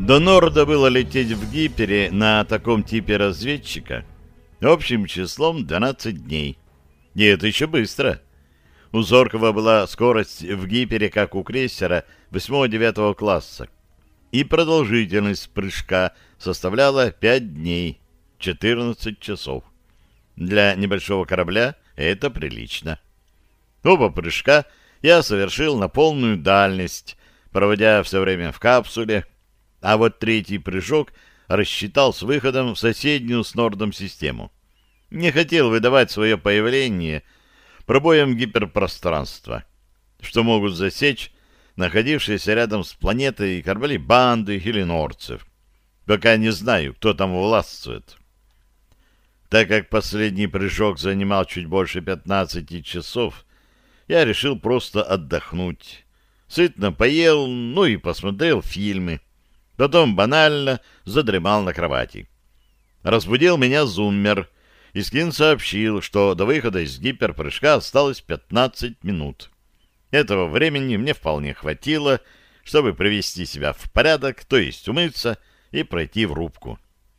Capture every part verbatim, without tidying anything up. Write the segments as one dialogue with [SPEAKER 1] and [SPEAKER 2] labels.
[SPEAKER 1] До Норда было лететь в Гипере на таком типе разведчика общим числом двенадцать дней. И это еще быстро. У Зоркова была скорость в Гипере, как у крейсера восьмого-девятого класса. И продолжительность прыжка составляла пять дней, четырнадцать часов. Для небольшого корабля это прилично. Оба прыжка я совершил на полную дальность, проводя все время в капсуле, а вот третий прыжок рассчитал с выходом в соседнюю с Нордом систему. Не хотел выдавать свое появление пробоем гиперпространства, что могут засечь находившиеся рядом с планетой корабли банды или нордцев. Пока не знаю, кто там властвует. Так как последний прыжок занимал чуть больше пятнадцати часов, я решил просто отдохнуть. Сытно поел, ну и посмотрел фильмы. Потом банально задремал на кровати. Разбудил меня зуммер, и Скин сообщил, что до выхода из гиперпрыжка осталось пятнадцать минут. Этого времени мне вполне хватило, чтобы привести себя в порядок, то есть умыться и пройти в рубку.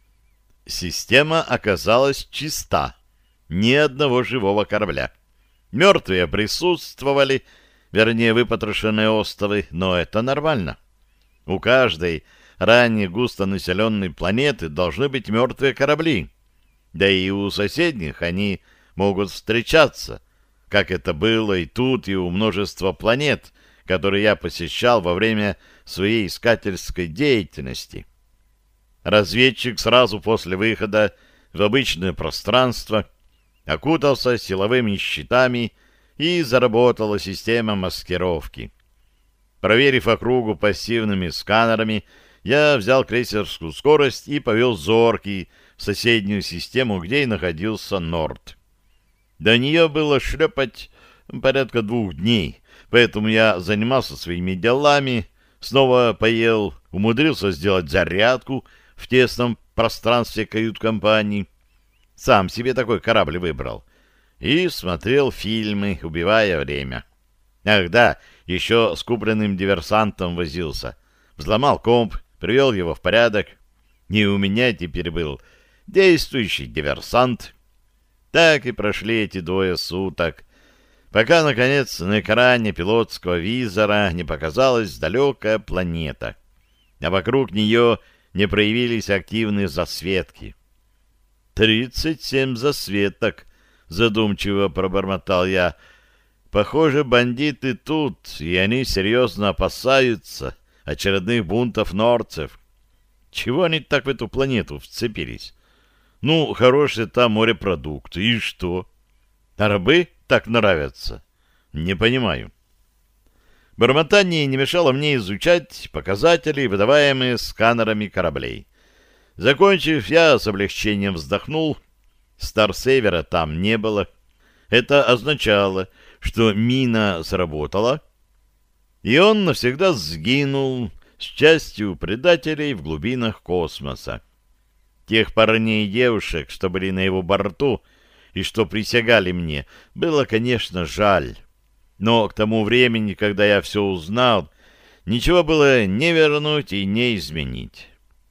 [SPEAKER 1] Система оказалась чиста. Ни одного живого корабля. Мертвые присутствовали, вернее, выпотрошенные остовы, но это нормально. У каждой ранее густонаселенной планеты должны быть мертвые корабли. Да и у соседних они могут встречаться, как это было и тут, и у множества планет, которые я посещал во время своей искательской деятельности. Разведчик сразу после выхода в обычное пространство окутался силовыми щитами и заработала система маскировки. Проверив округу пассивными сканерами, я взял крейсерскую скорость и повел зоркий в соседнюю систему, где и находился Норд. До нее было шлепать порядка двух дней, поэтому я занимался своими делами, снова поел, умудрился сделать зарядку в тесном пространстве кают-компании, сам себе такой корабль выбрал, и смотрел фильмы, убивая время. Ах да, еще с купленным диверсантом возился, взломал комп, привел его в порядок, и у меня теперь был действующий диверсант. Так и прошли эти двое суток, пока, наконец, на экране пилотского визора не показалась далекая планета, а вокруг нее не проявились активные засветки. «Тридцать семь засветок», — задумчиво пробормотал я. «Похоже, бандиты тут, и они серьезно опасаются очередных бунтов нордцев. Чего они так в эту планету вцепились? Ну, хорошие там морепродукты, и что? А рабы так нравятся? Не понимаю». Бормотание не мешало мне изучать показатели, выдаваемые сканерами кораблей. Закончив, я с облегчением вздохнул. Старсейвера там не было. Это означало, что мина сработала, и он навсегда сгинул с частью предателей в глубинах космоса. Тех парней и девушек, что были на его борту и что присягали мне, было, конечно, жаль. Но к тому времени, когда я все узнал, ничего было не вернуть и не изменить.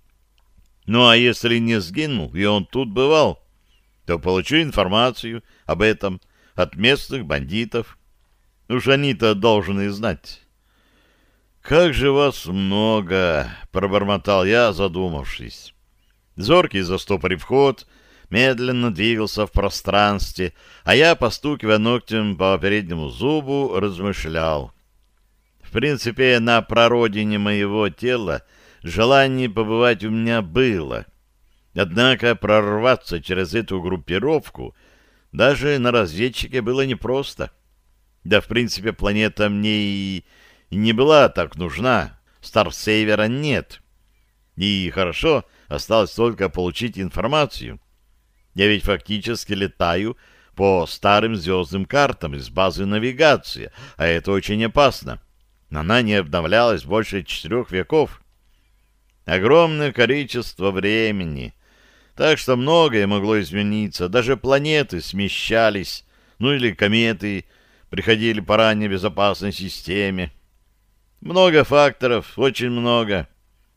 [SPEAKER 1] Ну а если не сгинул, и он тут бывал, то получу информацию об этом от местных бандитов. Уж они-то должны знать. «Как же вас много!» — пробормотал я, задумавшись. Зоркий, застопорив ход, медленно двигался в пространстве, а я, постукивая ногтем по переднему зубу, размышлял. В принципе, на прародине моего тела желание побывать у меня было. Однако прорваться через эту группировку даже на разведчике было непросто. Да, в принципе, планета мне и, и не была так нужна. Старсейвера нет. И хорошо, осталось только получить информацию. Я ведь фактически летаю по старым звездным картам из базы навигации, а это очень опасно. Она не обновлялась больше четырех веков. Огромное количество времени. Так что многое могло измениться. Даже планеты смещались, ну или кометы приходили по ранее безопасной системе. Много факторов, очень много.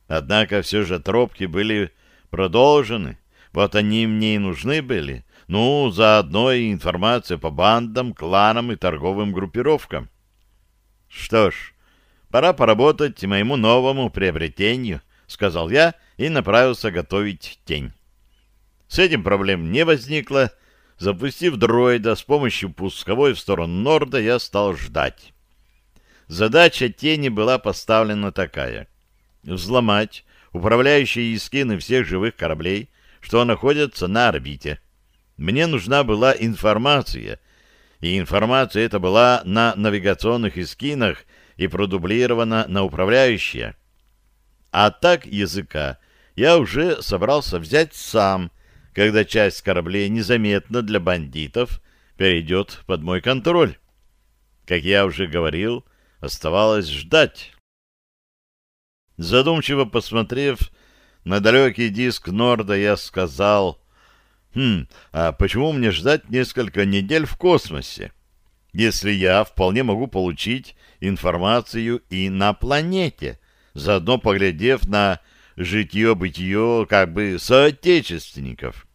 [SPEAKER 1] Однако все же тропки были продолжены, вот они мне и нужны были. Ну, заодно и информация по бандам, кланам и торговым группировкам. Что ж, пора поработать моему новому приобретению, сказал я и направился готовить тень. С этим проблем не возникло. Запустив дроида с помощью пусковой в сторону Норда, я стал ждать. Задача тени была поставлена такая: взломать управляющие эскины всех живых кораблей, что находятся на орбите. Мне нужна была информация, и информация эта была на навигационных эскинах и продублирована на управляющие. А так языка я уже собрался взять сам, когда часть кораблей незаметно для бандитов перейдет под мой контроль. Как я уже говорил, оставалось ждать. Задумчиво посмотрев на далекий диск Норда, я сказал: «Хм, а почему мне ждать несколько недель в космосе, если я вполне могу получить информацию и на планете, заодно поглядев на житье-бытие как бы соотечественников?»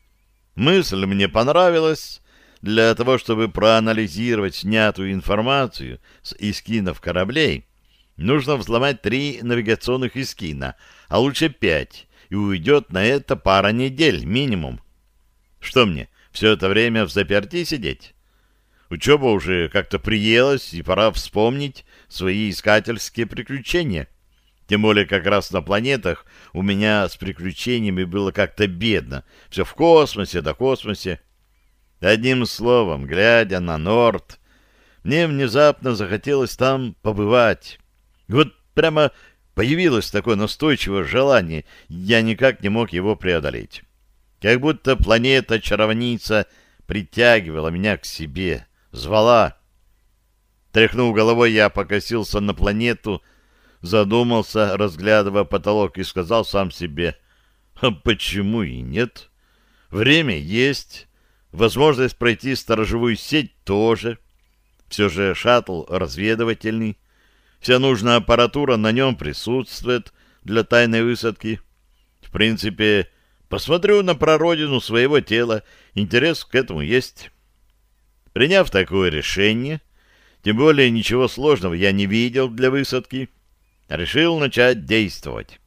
[SPEAKER 1] Мысль мне понравилась. Для того, чтобы проанализировать снятую информацию с эскинов кораблей, нужно взломать три навигационных эскина, а лучше пять, и уйдет на это пара недель минимум. Что мне, все это время взаперти сидеть? Учеба уже как-то приелась, и пора вспомнить свои искательские приключения. Тем более как раз на планетах у меня с приключениями было как-то бедно. Все в космосе да космосе. Одним словом, глядя на Норд, мне внезапно захотелось там побывать. Вот прямо появилось такое настойчивое желание, я никак не мог его преодолеть. Как будто планета-чаровница притягивала меня к себе, звала. Тряхнув головой, я покосился на планету, задумался, разглядывая потолок, и сказал сам себе: а почему и нет? Время есть, возможность пройти сторожевую сеть тоже. Все же шаттл разведывательный, вся нужная аппаратура на нем присутствует для тайной высадки. В принципе, посмотрю на прародину своего тела, интерес к этому есть. Приняв такое решение, тем более ничего сложного я не видел для высадки, решил начать действовать.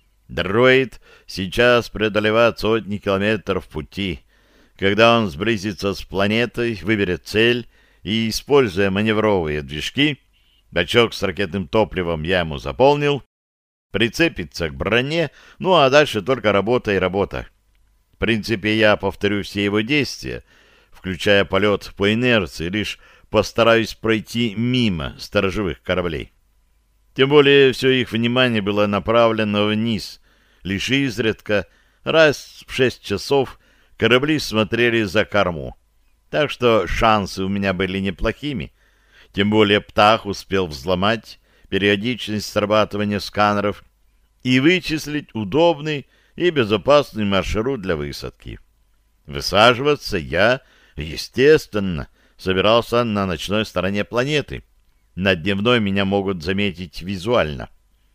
[SPEAKER 1] Дроид сейчас преодолевает сотни километров пути. Когда он сблизится с планетой, выберет цель и, используя маневровые движки, бачок с ракетным топливом я ему заполнил, прицепится к броне, ну а дальше только работа и работа. В принципе, я повторю все его действия, включая полет по инерции, лишь постараюсь пройти мимо сторожевых кораблей. Тем более все их внимание было направлено вниз. Лишь изредка, раз в шесть часов, корабли смотрели за корму. Так что шансы у меня были неплохими. Тем более Птах успел взломать периодичность срабатывания сканеров и вычислить удобный и безопасный маршрут для высадки. Высаживаться я, естественно, собирался на ночной стороне планеты. На дневной меня могут заметить визуально.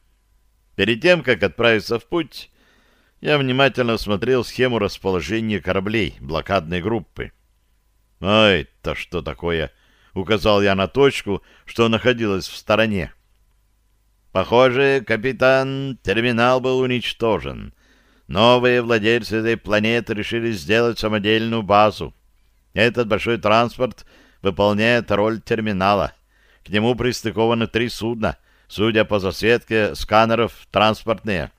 [SPEAKER 1] Перед тем, как отправиться в путь, я внимательно смотрел схему расположения кораблей блокадной группы. «А это что такое?» — указал я на точку, что находилась в стороне. «Похоже, капитан, терминал был уничтожен. Новые владельцы этой планеты решили сделать самодельную базу. Этот большой транспорт выполняет роль терминала. К нему пристыкованы три судна, судя по засветке сканеров, транспортные».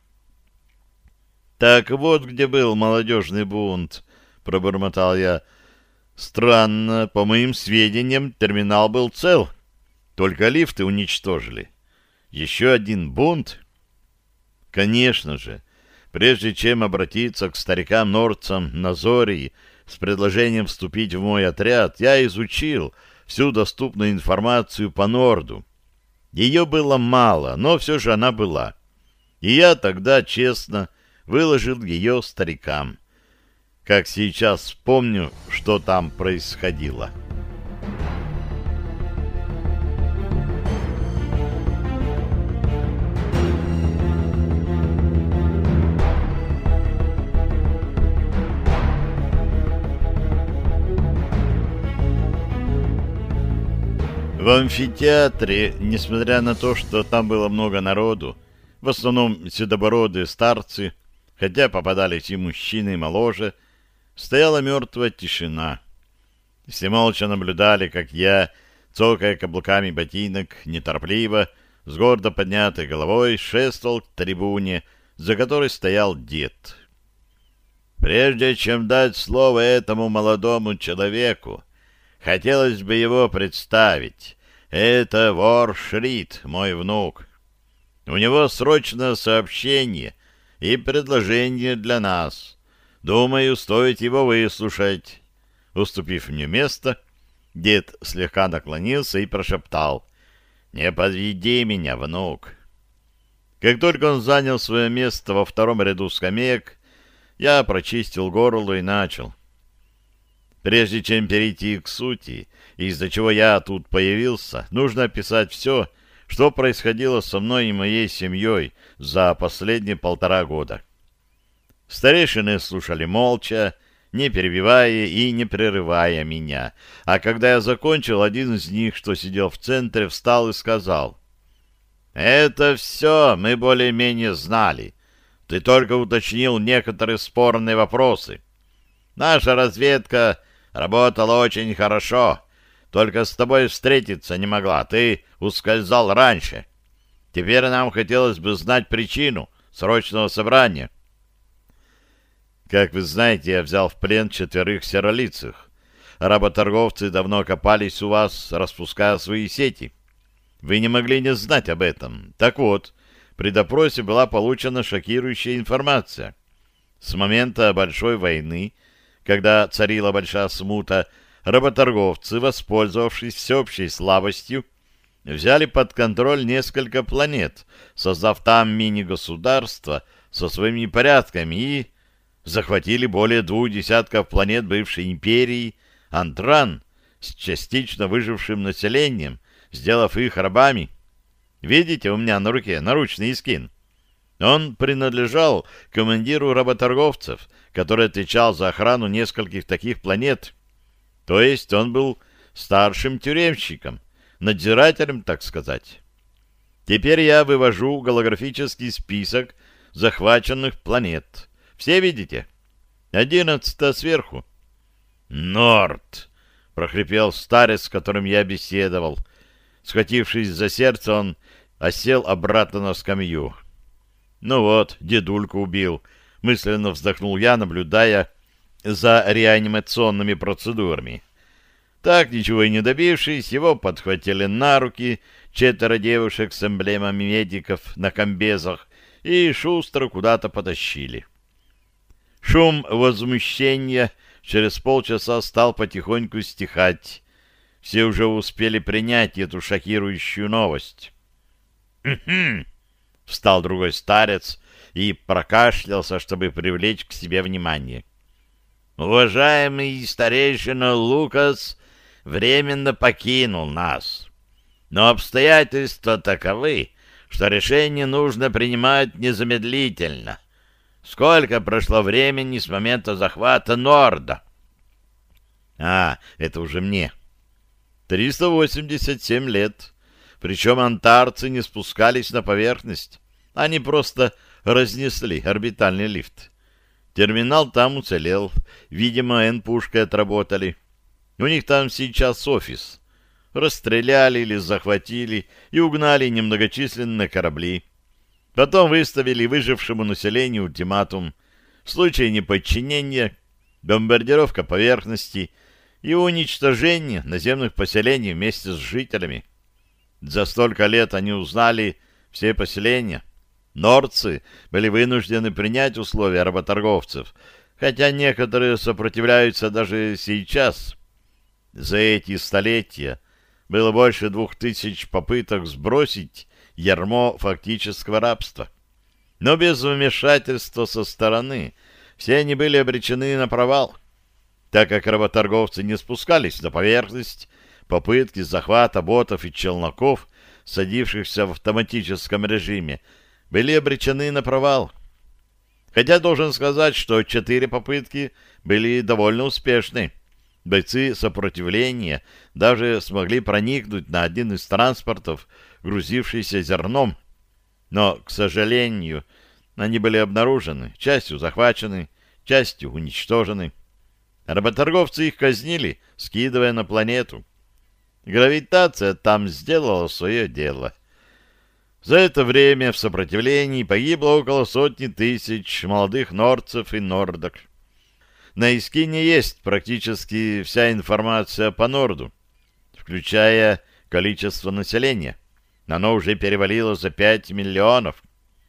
[SPEAKER 1] «Так вот где был молодежный бунт», — пробормотал я. «Странно, по моим сведениям, терминал был цел, только лифты уничтожили. Еще один бунт?» Конечно же, прежде чем обратиться к старикам-нордцам на Зории с предложением вступить в мой отряд, я изучил всю доступную информацию по Норду. Ее было мало, но все же она была. И я тогда честно выложил ее старикам. Как сейчас вспомню, что там происходило. В амфитеатре, несмотря на то, что там было много народу, в основном седобородые старцы, хотя попадались и мужчины моложе, стояла мертвая тишина. Все молча наблюдали, как я, цокая каблуками ботинок, неторопливо, с гордо поднятой головой, шествовал к трибуне, за которой стоял дед. Прежде чем дать слово этому молодому человеку, хотелось бы его представить. Это вор Шрид, мой внук. У него срочное сообщение и предложение для нас. Думаю, стоит его выслушать. Уступив мне место, дед слегка наклонился и прошептал: «Не подведи меня, внук». Как только он занял свое место во втором ряду скамеек, я прочистил горло и начал. Прежде чем перейти к сути, из-за чего я тут появился, нужно описать все, что происходило со мной и моей семьей за последние полтора года. Старейшины слушали молча, не перебивая и не прерывая меня, а когда я закончил, один из них, что сидел в центре, встал и сказал: «Это все мы более-менее знали. Ты только уточнил некоторые спорные вопросы. Наша разведка работала очень хорошо, только с тобой встретиться не могла, ты ускользал раньше. Теперь нам хотелось бы знать причину срочного собрания». Как вы знаете, я взял в плен четверых серолицых. Работорговцы давно копались у вас, распуская свои сети. Вы не могли не знать об этом. Так вот, при допросе была получена шокирующая информация. С момента Большой войны, когда царила большая смута, работорговцы, воспользовавшись всеобщей слабостью, взяли под контроль несколько планет, создав там мини-государства со своими порядками, и захватили более двух десятков планет бывшей империи Антран с частично выжившим населением, сделав их рабами. Видите, у меня на руке наручный скин. Он принадлежал командиру работорговцев, который отвечал за охрану нескольких таких планет. То есть он был старшим тюремщиком, надзирателем, так сказать. Теперь я вывожу голографический список захваченных планет. Все видите? Одиннадцатая сверху. «Норд!» — прохрипел старец, с которым я беседовал. Схватившись за сердце, он осел обратно на скамью. «Ну вот, дедульку убил», — мысленно вздохнул я, наблюдая за реанимационными процедурами. Так, ничего и не добившись, его подхватили на руки четверо девушек с эмблемами медиков на комбезах и шустро куда-то потащили. Шум возмущения через полчаса стал потихоньку стихать. Все уже успели принять эту шокирующую новость. «Хм-хм!» — встал другой старец и прокашлялся, чтобы привлечь к себе внимание. «Уважаемый старейшина Лукас временно покинул нас. Но обстоятельства таковы, что решение нужно принимать незамедлительно. Сколько прошло времени с момента захвата Норда?» «А, это уже мне. триста восемьдесят семь лет. Причем антарцы не спускались на поверхность. Они просто разнесли орбитальный лифт. Терминал там уцелел. Видимо, Н-пушкой отработали. У них там сейчас офис. Расстреляли или захватили и угнали немногочисленные корабли. Потом выставили выжившему населению ультиматум. В случае неподчинения бомбардировка поверхности и уничтожение наземных поселений вместе с жителями. За столько лет они узнали все поселения. Нордцы были вынуждены принять условия работорговцев, хотя некоторые сопротивляются даже сейчас. За эти столетия было больше двух тысяч попыток сбросить ярмо фактического рабства. Но без вмешательства со стороны все они были обречены на провал. Так как работорговцы не спускались на поверхность, попытки захвата ботов и челноков, садившихся в автоматическом режиме, были обречены на провал. Хотя должен сказать, что четыре попытки были довольно успешны. Бойцы сопротивления даже смогли проникнуть на один из транспортов, грузившийся зерном. Но, к сожалению, они были обнаружены, частью захвачены, частью уничтожены. Работорговцы их казнили, скидывая на планету. Гравитация там сделала свое дело. За это время в сопротивлении погибло около сотни тысяч молодых нордцев и нордок. На Искине есть практически вся информация по Норду, включая количество населения. Оно уже перевалило за пять миллионов.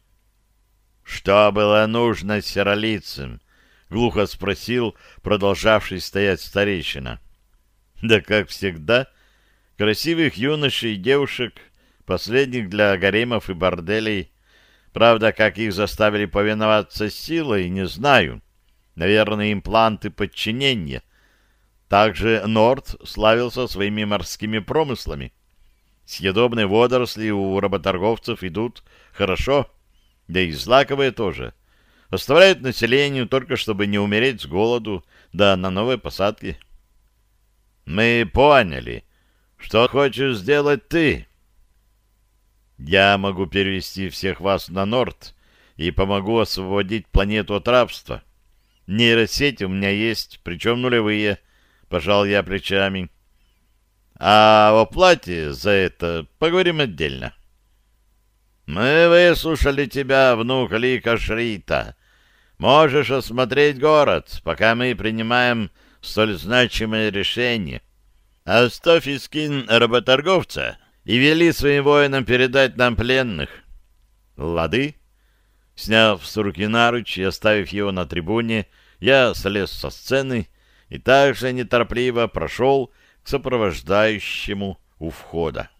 [SPEAKER 1] «Что было нужно сиролицам?» — глухо спросил продолжавший стоять старейшина. «Да как всегда, красивых юношей и девушек, последних для гаремов и борделей. Правда, как их заставили повиноваться силой, не знаю. Наверное, импланты подчинения. Также Норд славился своими морскими промыслами. Съедобные водоросли у работорговцев идут хорошо, да и злаковые тоже. Оставляют населению только, чтобы не умереть с голоду, да на новой посадке». «Мы поняли. Что хочешь сделать ты?» «Я могу перевести всех вас на Норд и помогу освободить планету от рабства. Нейросети у меня есть, причем нулевые», — пожал я плечами. «А о плате за это поговорим отдельно». «Мы выслушали тебя, внук Лика Шрита. Можешь осмотреть город, пока мы принимаем столь значимое решение. Оставь Искин работорговца и вели своим воинам передать нам пленных». «Лады». Сняв с руки наруч и оставив его на трибуне, я слез со сцены и также неторопливо прошел к сопровождающему у входа.